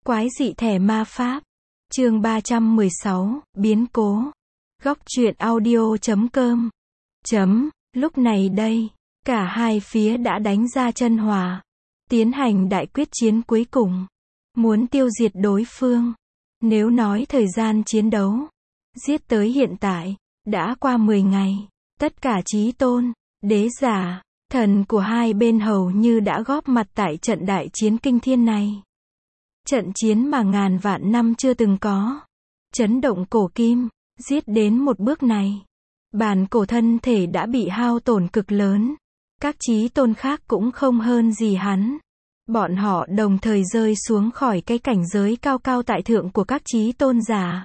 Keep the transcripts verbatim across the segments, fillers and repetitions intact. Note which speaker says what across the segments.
Speaker 1: Quái dị thẻ ma pháp. Chương ba trăm mười sáu, biến cố. Góc truyện audio chấm com. Chấm, lúc này đây, cả hai phía đã đánh ra chân hòa, tiến hành đại quyết chiến cuối cùng, muốn tiêu diệt đối phương. Nếu nói thời gian chiến đấu, giết tới hiện tại, đã qua mười ngày, tất cả chí tôn, đế giả, thần của hai bên hầu như đã góp mặt tại trận đại chiến kinh thiên này. Trận chiến mà ngàn vạn năm chưa từng có. Chấn động cổ kim, giết đến một bước này. Bàn cổ thân thể đã bị hao tổn cực lớn. Các chí tôn khác cũng không hơn gì hắn. Bọn họ đồng thời rơi xuống khỏi cái cảnh giới cao cao tại thượng của các chí tôn giả.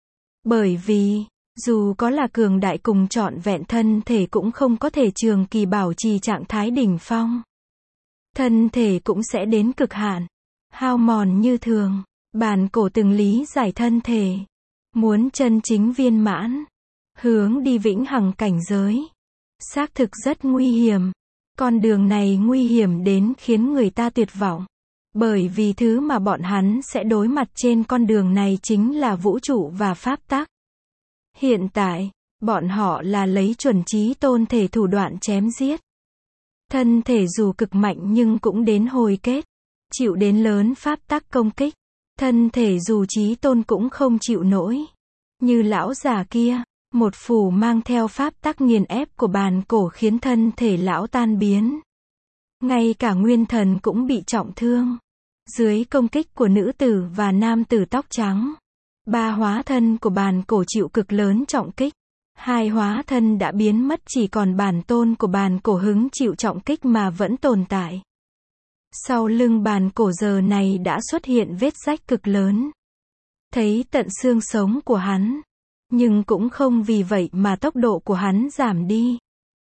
Speaker 1: Bởi vì, dù có là cường đại cùng trọn vẹn thân thể cũng không có thể trường kỳ bảo trì trạng thái đỉnh phong. Thân thể cũng sẽ đến cực hạn, hao mòn như thường. Bàn cổ từng lý giải thân thể, muốn chân chính viên mãn, hướng đi vĩnh hằng cảnh giới, xác thực rất nguy hiểm. Con đường này nguy hiểm đến khiến người ta tuyệt vọng, bởi vì thứ mà bọn hắn sẽ đối mặt trên con đường này chính là vũ trụ và pháp tắc. Hiện tại, bọn họ là lấy chuẩn chí tôn thể thủ đoạn chém giết. Thân thể dù cực mạnh nhưng cũng đến hồi kết, chịu đến lớn pháp tắc công kích. Thân thể dù chí tôn cũng không chịu nổi. Như lão già kia, một phủ mang theo pháp tắc nghiền ép của bàn cổ khiến thân thể lão tan biến. Ngay cả nguyên thần cũng bị trọng thương. Dưới công kích của nữ tử và nam tử tóc trắng, ba hóa thân của bàn cổ chịu cực lớn trọng kích. Hai hóa thân đã biến mất, chỉ còn bản tôn của bàn cổ hứng chịu trọng kích mà vẫn tồn tại. Sau lưng bàn cổ giờ này đã xuất hiện vết rách cực lớn. Thấy tận xương sống của hắn. Nhưng cũng không vì vậy mà tốc độ của hắn giảm đi.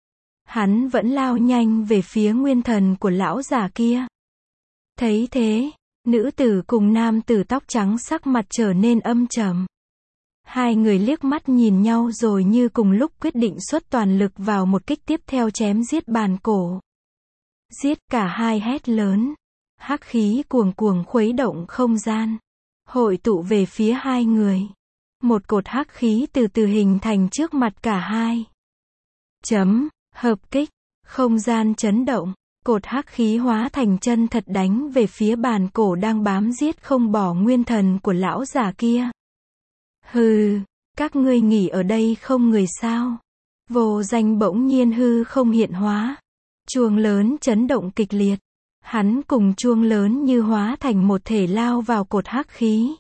Speaker 1: Hắn vẫn lao nhanh về phía nguyên thần của lão già kia. Thấy thế, nữ tử cùng nam tử tóc trắng sắc mặt trở nên âm trầm. Hai người liếc mắt nhìn nhau rồi như cùng lúc quyết định xuất toàn lực vào một kích tiếp theo chém giết bàn cổ. Giết, cả hai hét lớn. Hắc khí cuồng cuồng khuấy động không gian, hội tụ về phía hai người. Một cột hắc khí từ từ hình thành trước mặt cả hai. Chấm, hợp kích, không gian chấn động, cột hắc khí hóa thành chân thật đánh về phía bàn cổ đang bám giết không bỏ nguyên thần của lão già kia. Hừ, các ngươi nghỉ ở đây không người sao? Vô Danh bỗng nhiên hư không hiện hóa. Chuông lớn chấn động kịch liệt. Hắn cùng chuông lớn như hóa thành một thể lao vào cột hắc khí.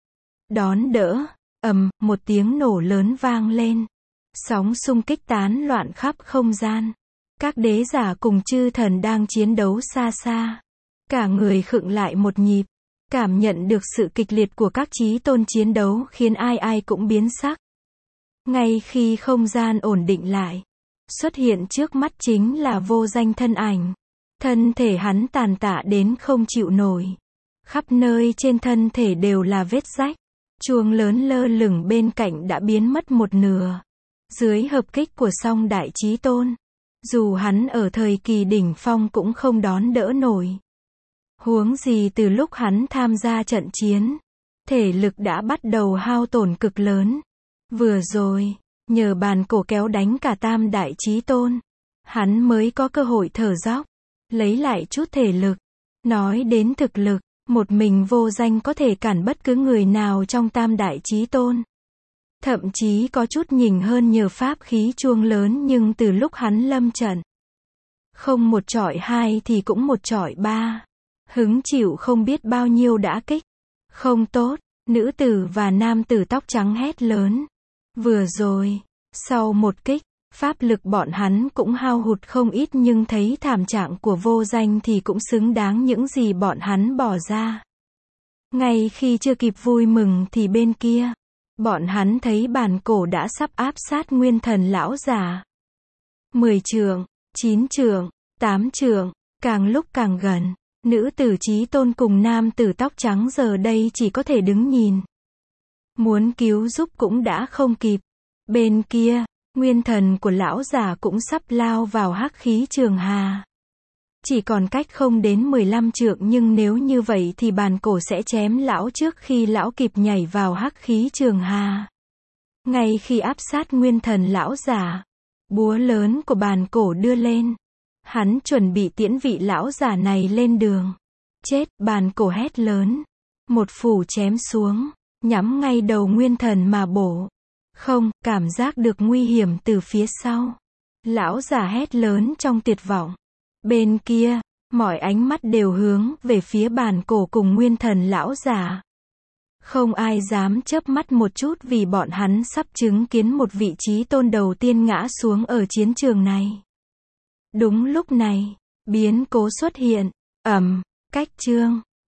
Speaker 1: Đón đỡ, ầm, một tiếng nổ lớn vang lên. Sóng xung kích tán loạn khắp không gian. Các đế giả cùng chư thần đang chiến đấu xa xa. Cả người khựng lại một nhịp. Cảm nhận được sự kịch liệt của các chí tôn chiến đấu khiến ai ai cũng biến sắc. Ngay khi không gian ổn định lại, xuất hiện trước mắt chính là Vô Danh thân ảnh. Thân thể hắn tàn tạ đến không chịu nổi. Khắp nơi trên thân thể đều là vết rách. Chuông lớn lơ lửng bên cạnh đã biến mất một nửa. Dưới hợp kích của song đại chí tôn, dù hắn ở thời kỳ đỉnh phong cũng không đón đỡ nổi. Huống gì từ lúc hắn tham gia trận chiến, thể lực đã bắt đầu hao tổn cực lớn. Vừa rồi, nhờ bàn cổ kéo đánh cả tam đại chí tôn, hắn mới có cơ hội thở dốc, lấy lại chút thể lực. Nói đến thực lực, một mình Vô Danh có thể cản bất cứ người nào trong tam đại chí tôn. Thậm chí có chút nhỉnh hơn nhờ pháp khí chuông lớn, nhưng từ lúc hắn lâm trận, không một chọi hai thì cũng một chọi ba. Hứng chịu không biết bao nhiêu đả kích. Không tốt, nữ tử và nam tử tóc trắng hét lớn. Vừa rồi, sau một kích, pháp lực bọn hắn cũng hao hụt không ít, nhưng thấy thảm trạng của Vô Danh thì cũng xứng đáng những gì bọn hắn bỏ ra. Ngay khi chưa kịp vui mừng thì bên kia, bọn hắn thấy bàn cổ đã sắp áp sát nguyên thần lão già. Mười trượng, chín trượng, tám trượng, càng lúc càng gần. Nữ tử chí tôn cùng nam tử tóc trắng giờ đây chỉ có thể đứng nhìn. Muốn cứu giúp cũng đã không kịp. Bên kia, nguyên thần của lão già cũng sắp lao vào hắc khí trường hà. Chỉ còn cách không đến mười lăm trượng, nhưng nếu như vậy thì bàn cổ sẽ chém lão trước khi lão kịp nhảy vào hắc khí trường hà. Ngay khi áp sát nguyên thần lão giả, búa lớn của bàn cổ đưa lên. Hắn chuẩn bị tiễn vị lão giả này lên đường. Chết, bàn cổ hét lớn. Một phủ chém xuống, nhắm ngay đầu nguyên thần mà bổ. Không, cảm giác được nguy hiểm từ phía sau. Lão giả hét lớn trong tuyệt vọng. Bên kia, mọi ánh mắt đều hướng về phía bàn cổ cùng nguyên thần lão giả. Không ai dám chớp mắt một chút vì bọn hắn sắp chứng kiến một vị trí tôn đầu tiên ngã xuống ở chiến trường này. Đúng lúc này, biến cố xuất hiện. Ầm, cách chương